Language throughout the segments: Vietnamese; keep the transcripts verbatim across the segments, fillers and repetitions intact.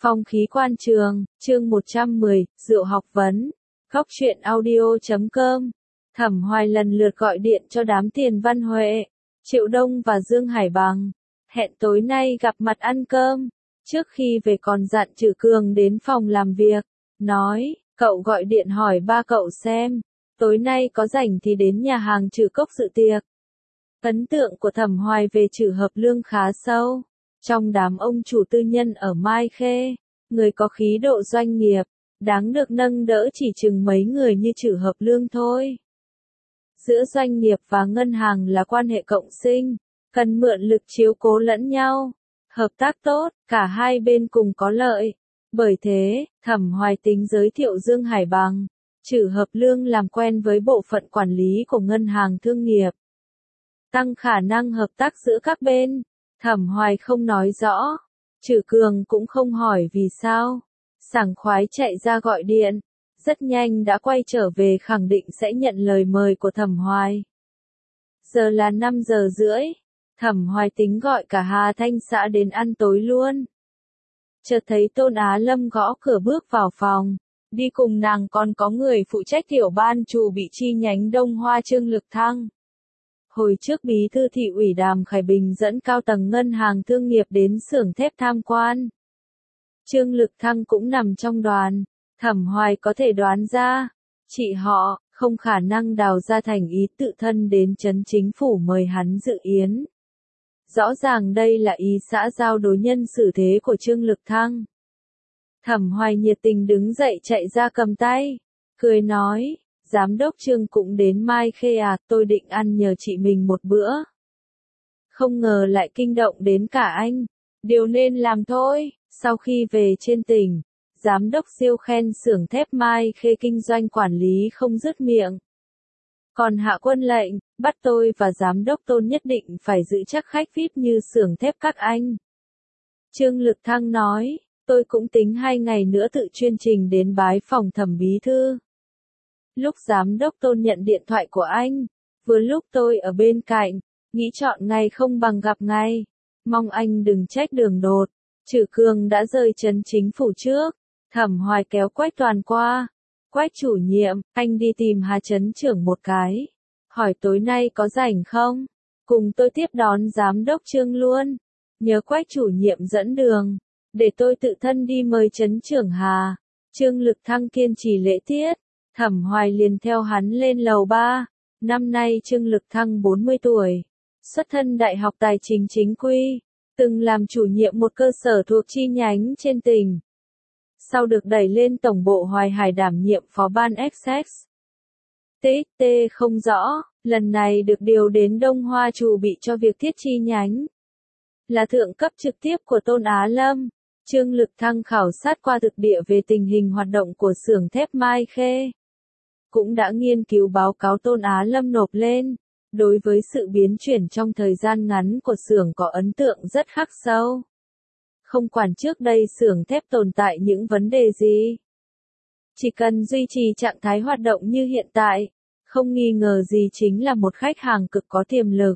Phong khí quan trường, chương một trăm mười, rượu học vấn. Góc truyện audio chấm com. Thẩm Hoài lần lượt gọi điện cho đám Tiền Văn Huệ, Triệu Đông và Dương Hải Bằng. Hẹn tối nay gặp mặt ăn cơm. Trước khi về còn dặn Trử Cường đến phòng làm việc. Nói, cậu gọi điện hỏi ba cậu xem. Tối nay có rảnh thì đến nhà hàng Trử Cốc dự tiệc. Ấn tượng của Thẩm Hoài về Trử Hợp Lương khá sâu. Trong đám ông chủ tư nhân ở Mai Khê, người có khí độ doanh nghiệp, đáng được nâng đỡ chỉ chừng mấy người như Trử Hợp Lương thôi. Giữa doanh nghiệp và ngân hàng là quan hệ cộng sinh, cần mượn lực chiếu cố lẫn nhau, hợp tác tốt, cả hai bên cùng có lợi. Bởi thế, Thẩm Hoài tính giới thiệu Dương Hải Bằng, Trử Hợp Lương làm quen với bộ phận quản lý của ngân hàng thương nghiệp. Tăng khả năng hợp tác giữa các bên. Thẩm Hoài không nói rõ, Trử Cường cũng không hỏi vì sao, sảng khoái chạy ra gọi điện, rất nhanh đã quay trở về khẳng định sẽ nhận lời mời của Thẩm Hoài. Giờ là năm giờ rưỡi, Thẩm Hoài tính gọi cả Hà Thanh xã đến ăn tối luôn. Chợt thấy Tôn Á Lâm gõ cửa bước vào phòng, đi cùng nàng còn có người phụ trách tiểu ban chủ bị chi nhánh Đông Hoa Trương Lực Thăng. Hồi trước bí thư thị ủy Đàm Khải Bình dẫn cao tầng ngân hàng thương nghiệp đến xưởng thép tham quan. Trương Lực Thăng cũng nằm trong đoàn, Thẩm Hoài có thể đoán ra, chị họ, không khả năng đào ra thành ý tự thân đến trấn chính phủ mời hắn dự yến. Rõ ràng đây là ý xã giao đối nhân xử thế của Trương Lực Thăng. Thẩm Hoài nhiệt tình đứng dậy chạy ra cầm tay, cười nói. Giám đốc Trương cũng đến Mai Khê à, tôi định ăn nhờ chị mình một bữa. Không ngờ lại kinh động đến cả anh. Điều nên làm thôi. Sau khi về trên tỉnh, giám đốc siêu khen xưởng thép Mai Khê kinh doanh quản lý không dứt miệng. Còn hạ quân lệnh, bắt tôi và giám đốc Tôn nhất định phải giữ chắc khách vi ai pi như xưởng thép các anh. Trương Lực Thăng nói, tôi cũng tính hai ngày nữa tự chuyên trình đến bái phòng Thẩm bí thư. Lúc giám đốc Tôn nhận điện thoại của anh, vừa lúc tôi ở bên cạnh, nghĩ chọn ngày không bằng gặp ngày. Mong anh đừng trách đường đột. Trử Cường đã rời trấn chính phủ trước. Thẩm Hoài kéo Quách Toàn qua. Quách chủ nhiệm, anh đi tìm Hà trấn trưởng một cái. Hỏi tối nay có rảnh không? Cùng tôi tiếp đón giám đốc Trương luôn. Nhớ Quách chủ nhiệm dẫn đường. Để tôi tự thân đi mời trấn trưởng Hà. Trương Lực Thăng kiên trì lễ tiết. Thẩm Hoài liền theo hắn lên lầu ba. Năm nay Trương Lực Thăng bốn mươi tuổi. Xuất thân Đại học Tài chính Chính quy. Từng làm chủ nhiệm một cơ sở thuộc chi nhánh trên tỉnh. Sau được đẩy lên tổng bộ Hoài Hải đảm nhiệm phó ban ép ích. tê tê không rõ, lần này được điều đến Đông Hoa chủ bị cho việc thiết chi nhánh. Là thượng cấp trực tiếp của Tôn Á Lâm. Trương Lực Thăng khảo sát qua thực địa về tình hình hoạt động của xưởng thép Mai Khê. Cũng đã nghiên cứu báo cáo Tôn Á Lâm nộp lên, đối với sự biến chuyển trong thời gian ngắn của xưởng có ấn tượng rất khắc sâu. Không quản trước đây xưởng thép tồn tại những vấn đề gì. Chỉ cần duy trì trạng thái hoạt động như hiện tại, không nghi ngờ gì chính là một khách hàng cực có tiềm lực.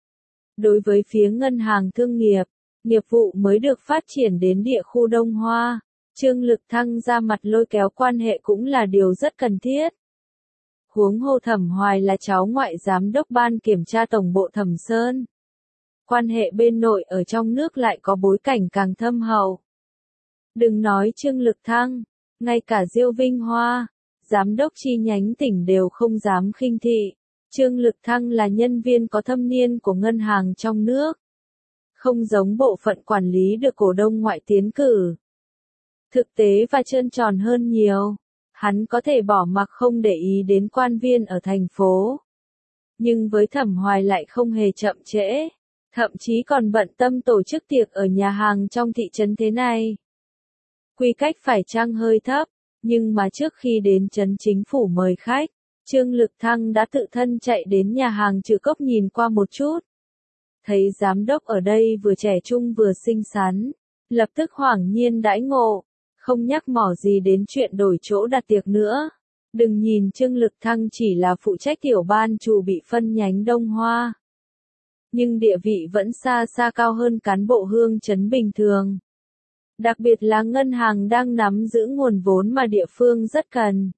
Đối với phía ngân hàng thương nghiệp, nghiệp vụ mới được phát triển đến địa khu Đông Hoa, Trương Lực Thăng ra mặt lôi kéo quan hệ cũng là điều rất cần thiết. Huống hồ Thẩm Hoài là cháu ngoại giám đốc ban kiểm tra tổng bộ Thẩm Sơn. Quan hệ bên nội ở trong nước lại có bối cảnh càng thâm hậu. Đừng nói Trương Lực Thăng, ngay cả Diêu Vinh Hoa, giám đốc chi nhánh tỉnh đều không dám khinh thị. Trương Lực Thăng là nhân viên có thâm niên của ngân hàng trong nước. Không giống bộ phận quản lý được cổ đông ngoại tiến cử. Thực tế và trơn tròn hơn nhiều. Hắn có thể bỏ mặc không để ý đến quan viên ở thành phố. Nhưng với Thẩm Hoài lại không hề chậm trễ. Thậm chí còn bận tâm tổ chức tiệc ở nhà hàng trong thị trấn thế này. Quy cách phải chăng hơi thấp, nhưng mà trước khi đến trấn chính phủ mời khách, Trương Lực Thăng đã tự thân chạy đến nhà hàng Trử Cốc nhìn qua một chút. Thấy giám đốc ở đây vừa trẻ trung vừa xinh xắn, lập tức hoảng nhiên đãi ngộ. Không nhắc mỏ gì đến chuyện đổi chỗ đặt tiệc nữa. Đừng nhìn Trương Lực Thăng chỉ là phụ trách tiểu ban chủ bị phân nhánh Đông Hoa. Nhưng địa vị vẫn xa xa cao hơn cán bộ hương trấn bình thường. Đặc biệt là ngân hàng đang nắm giữ nguồn vốn mà địa phương rất cần.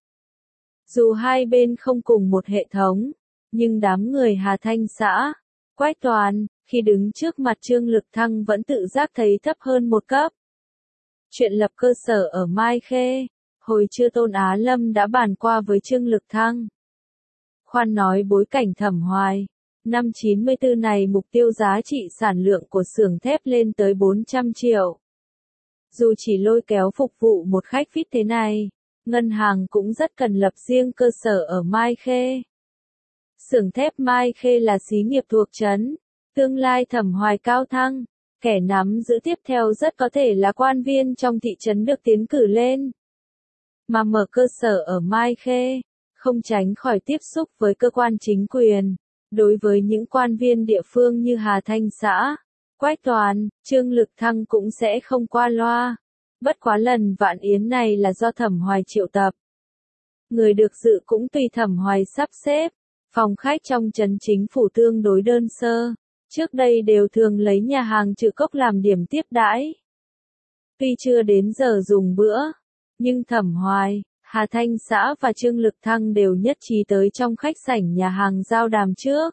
Dù hai bên không cùng một hệ thống, nhưng đám người Hà Thanh xã, Quách Toàn, khi đứng trước mặt Trương Lực Thăng vẫn tự giác thấy thấp hơn một cấp. Chuyện lập cơ sở ở Mai Khê, hồi trưa Tôn Á Lâm đã bàn qua với Trương Lực Thăng. Khoan nói bối cảnh Thẩm Hoài, năm chín mươi tư này mục tiêu giá trị sản lượng của xưởng thép lên tới bốn trăm triệu. Dù chỉ lôi kéo phục vụ một khách vê i pê thế này, ngân hàng cũng rất cần lập riêng cơ sở ở Mai Khê. Xưởng thép Mai Khê là xí nghiệp thuộc trấn, tương lai Thẩm Hoài cao thăng, kẻ nắm giữ tiếp theo rất có thể là quan viên trong thị trấn được tiến cử lên. Mà mở cơ sở ở Mai Khê, không tránh khỏi tiếp xúc với cơ quan chính quyền. Đối với những quan viên địa phương như Hà Thanh xã, Quách Toàn, Trương Lực Thăng cũng sẽ không qua loa. Bất quá lần vạn yến này là do Thẩm Hoài triệu tập. Người được dự cũng tùy Thẩm Hoài sắp xếp. Phòng khách trong trấn chính phủ tương đối đơn sơ. Trước đây đều thường lấy nhà hàng Trừ Cốc làm điểm tiếp đãi. Tuy chưa đến giờ dùng bữa, nhưng Thẩm Hoài, Hà Thanh xã và Trương Lực Thăng đều nhất trí tới trong khách sảnh nhà hàng giao đàm trước.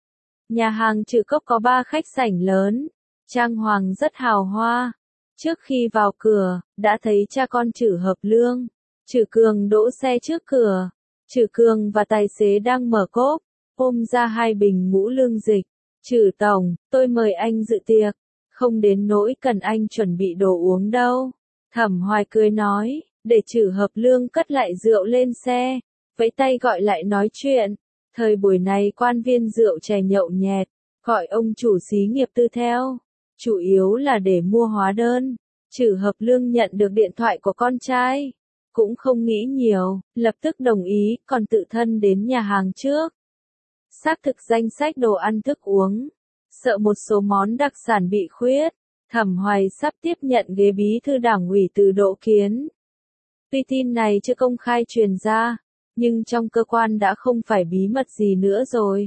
Nhà hàng Trừ Cốc có ba khách sảnh lớn, trang hoàng rất hào hoa. Trước khi vào cửa, đã thấy cha con Trử Hợp Lương, Trử Cường đỗ xe trước cửa. Trử Cường và tài xế đang mở cốp, ôm ra hai bình ngũ lương dịch. Trử tổng, tôi mời anh dự tiệc, không đến nỗi cần anh chuẩn bị đồ uống đâu. Thẩm Hoài cười nói, để Trử Hợp Lương cất lại rượu lên xe, vẫy tay gọi lại nói chuyện. Thời buổi này quan viên rượu chè nhậu nhẹt, gọi ông chủ xí nghiệp tư theo, chủ yếu là để mua hóa đơn. Trử Hợp Lương nhận được điện thoại của con trai, cũng không nghĩ nhiều, lập tức đồng ý, còn tự thân đến nhà hàng trước. Xác thực danh sách đồ ăn thức uống, sợ một số món đặc sản bị khuyết, Thẩm Hoài sắp tiếp nhận ghế bí thư đảng ủy từ Đỗ Kiến. Tuy tin này chưa công khai truyền ra, nhưng trong cơ quan đã không phải bí mật gì nữa rồi.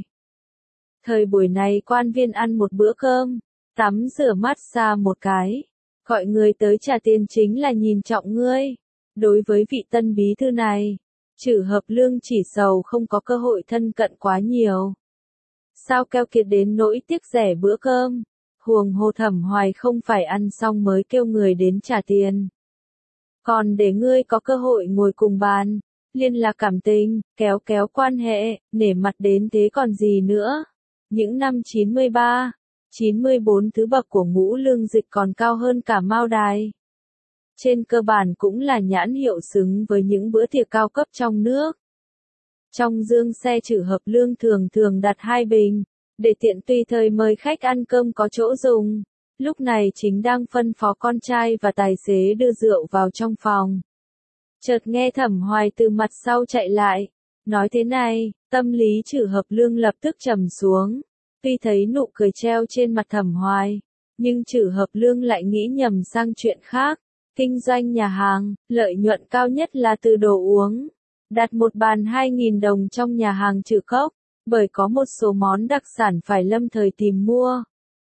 Thời buổi này quan viên ăn một bữa cơm, tắm rửa mát xa một cái, gọi người tới trả tiền chính là nhìn trọng ngươi. Đối với vị tân bí thư này, Trử Hợp Lương chỉ sầu không có cơ hội thân cận quá nhiều. Sao keo kiệt đến nỗi tiếc rẻ bữa cơm, huống hồ Thẩm Hoài không phải ăn xong mới kêu người đến trả tiền. Còn để ngươi có cơ hội ngồi cùng bàn, liên lạc cảm tình, kéo kéo quan hệ, nể mặt đến thế còn gì nữa. Những năm chín mươi ba, chín mươi bốn thứ bậc của ngũ lương dịch còn cao hơn cả Mao Đài. Trên cơ bản cũng là nhãn hiệu xứng với những bữa tiệc cao cấp trong nước. Trong dương xe Trử Hợp Lương thường thường đặt hai bình, để tiện tùy thời mời khách ăn cơm có chỗ dùng. Lúc này chính đang phân phó con trai và tài xế đưa rượu vào trong phòng. Chợt nghe Thẩm Hoài từ mặt sau chạy lại, nói thế này, tâm lý Trử Hợp Lương lập tức trầm xuống. Tuy thấy nụ cười treo trên mặt Thẩm Hoài, nhưng Trử Hợp Lương lại nghĩ nhầm sang chuyện khác. Kinh doanh nhà hàng, lợi nhuận cao nhất là từ đồ uống. Đặt một bàn hai nghìn đồng trong nhà hàng Trừ Cốc, bởi có một số món đặc sản phải lâm thời tìm mua.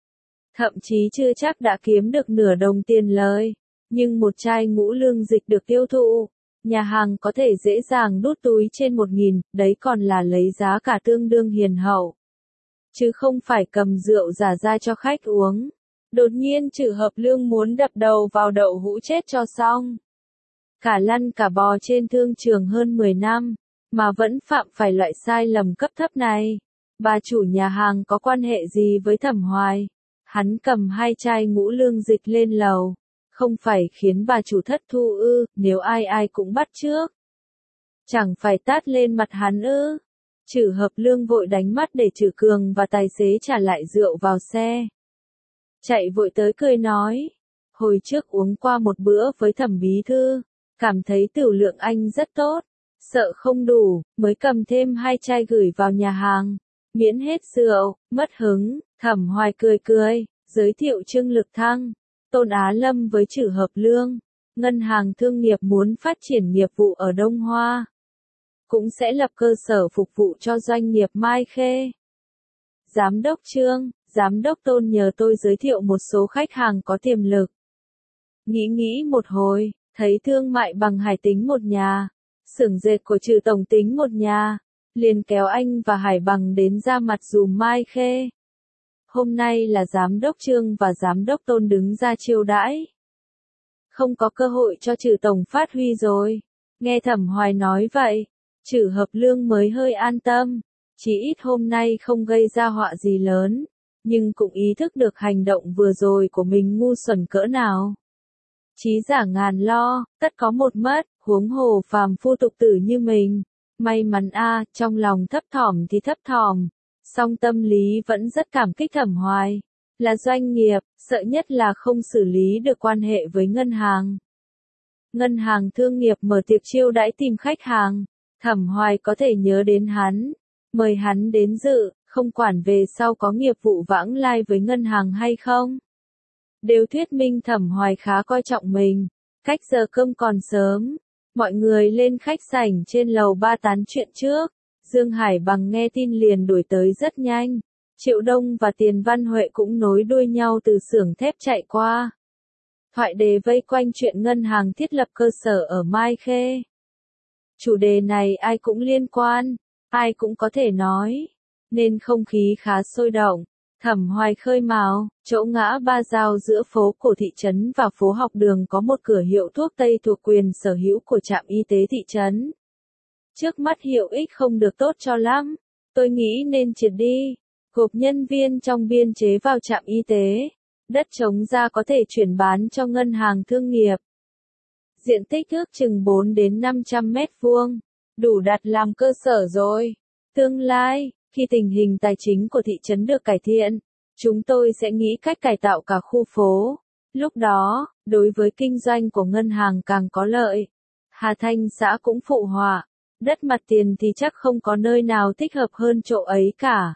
Thậm chí chưa chắc đã kiếm được nửa đồng tiền lời, nhưng một chai ngũ lương dịch được tiêu thụ, nhà hàng có thể dễ dàng đút túi trên một nghìn, đấy còn là lấy giá cả tương đương hiền hậu. Chứ không phải cầm rượu giả ra cho khách uống. Đột nhiên Trử Hợp Lương muốn đập đầu vào đậu hũ chết cho xong. Cả lăn cả bò trên thương trường hơn mười năm, mà vẫn phạm phải loại sai lầm cấp thấp này. Bà chủ nhà hàng có quan hệ gì với Thẩm Hoài? Hắn cầm hai chai ngũ lương dịch lên lầu. Không phải khiến bà chủ thất thu ư, nếu ai ai cũng bắt trước. Chẳng phải tát lên mặt hắn ư. Trử Hợp Lương vội đánh mắt để Trử Cường và tài xế trả lại rượu vào xe. Chạy vội tới cười nói, hồi trước uống qua một bữa với Thẩm bí thư, cảm thấy tửu lượng anh rất tốt, sợ không đủ, mới cầm thêm hai chai gửi vào nhà hàng, miễn hết rượu, mất hứng. Thẩm Hoài cười cười, giới thiệu Trương Lực Thăng, Tôn Á Lâm với Trử Hợp Lương. Ngân hàng thương nghiệp muốn phát triển nghiệp vụ ở Đông Hoa, cũng sẽ lập cơ sở phục vụ cho doanh nghiệp Mai Khê. Giám đốc Trương, Giám đốc Tôn nhờ tôi giới thiệu một số khách hàng có tiềm lực. Nghĩ nghĩ một hồi, thấy Thương Mại Bằng Hải tính một nhà, xưởng dệt của Trừ tổng tính một nhà, liền kéo anh và Hải Bằng đến ra mặt dùm Mai Khê. Hôm nay là giám đốc Trương và giám đốc Tôn đứng ra chiêu đãi. Không có cơ hội cho Trừ tổng phát huy rồi. Nghe Thẩm Hoài nói vậy, Trừ Hợp Lương mới hơi an tâm, chỉ ít hôm nay không gây ra họa gì lớn, nhưng cũng ý thức được hành động vừa rồi của mình ngu xuẩn cỡ nào. Chí giả ngàn lo, tất có một mất, huống hồ phàm phu tục tử như mình. May mắn a, trong lòng thấp thỏm thì thấp thỏm, song tâm lý vẫn rất cảm kích Thẩm Hoài. Là doanh nghiệp, sợ nhất là không xử lý được quan hệ với ngân hàng. Ngân hàng thương nghiệp mở tiệc chiêu đãi tìm khách hàng, Thẩm Hoài có thể nhớ đến hắn, mời hắn đến dự, không quản về sau có nghiệp vụ vãng lai với ngân hàng hay không. Đều thuyết minh Thẩm Hoài khá coi trọng mình. Cách giờ cơm còn sớm, mọi người lên khách sảnh trên lầu ba tán chuyện trước. Dương Hải Bằng nghe tin liền đuổi tới rất nhanh. Triệu Đông và Tiền Văn Huệ cũng nối đuôi nhau từ xưởng thép chạy qua. Thoại đề vây quanh chuyện ngân hàng thiết lập cơ sở ở Mai Khê. Chủ đề này ai cũng liên quan, ai cũng có thể nói, nên không khí khá sôi động. Thẩm Hoài khơi mào, chỗ ngã ba giao giữa phố cổ thị trấn và phố học đường có một cửa hiệu thuốc tây thuộc quyền sở hữu của trạm y tế thị trấn. Trước mắt hiệu ích không được tốt cho lắm, tôi nghĩ nên triệt đi, gộp nhân viên trong biên chế vào trạm y tế, đất trống ra có thể chuyển bán cho ngân hàng thương nghiệp. Diện tích ước chừng bốn đến năm trăm mét vuông, đủ đặt làm cơ sở rồi. Tương lai, khi tình hình tài chính của thị trấn được cải thiện, chúng tôi sẽ nghĩ cách cải tạo cả khu phố. Lúc đó, đối với kinh doanh của ngân hàng càng có lợi. Hà Thanh xã cũng phụ họa, đất mặt tiền thì chắc không có nơi nào thích hợp hơn chỗ ấy cả.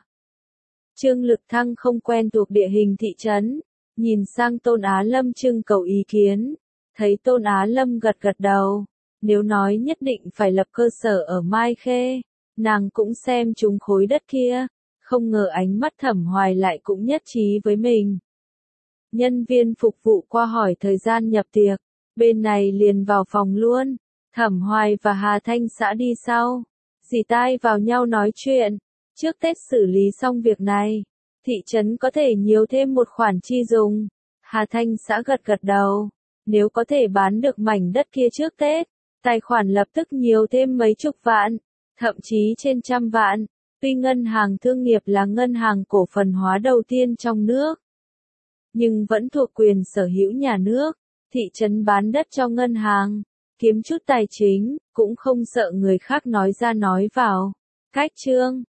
Trương Lực Thăng không quen thuộc địa hình thị trấn, nhìn sang Tôn Á Lâm trưng cầu ý kiến, thấy Tôn Á Lâm gật gật đầu, nếu nói nhất định phải lập cơ sở ở Mai Khê, nàng cũng xem chúng khối đất kia, không ngờ ánh mắt Thẩm Hoài lại cũng nhất trí với mình. Nhân viên phục vụ qua hỏi thời gian nhập tiệc, bên này liền vào phòng luôn, Thẩm Hoài và Hà Thanh xã đi sau, dì tai vào nhau nói chuyện, trước Tết xử lý xong việc này, thị trấn có thể nhiều thêm một khoản chi dùng. Hà Thanh xã gật gật đầu, nếu có thể bán được mảnh đất kia trước Tết, tài khoản lập tức nhiều thêm mấy chục vạn, thậm chí trên trăm vạn. Tuy ngân hàng thương nghiệp là ngân hàng cổ phần hóa đầu tiên trong nước, nhưng vẫn thuộc quyền sở hữu nhà nước, thị trấn bán đất cho ngân hàng, kiếm chút tài chính, cũng không sợ người khác nói ra nói vào. Cách chương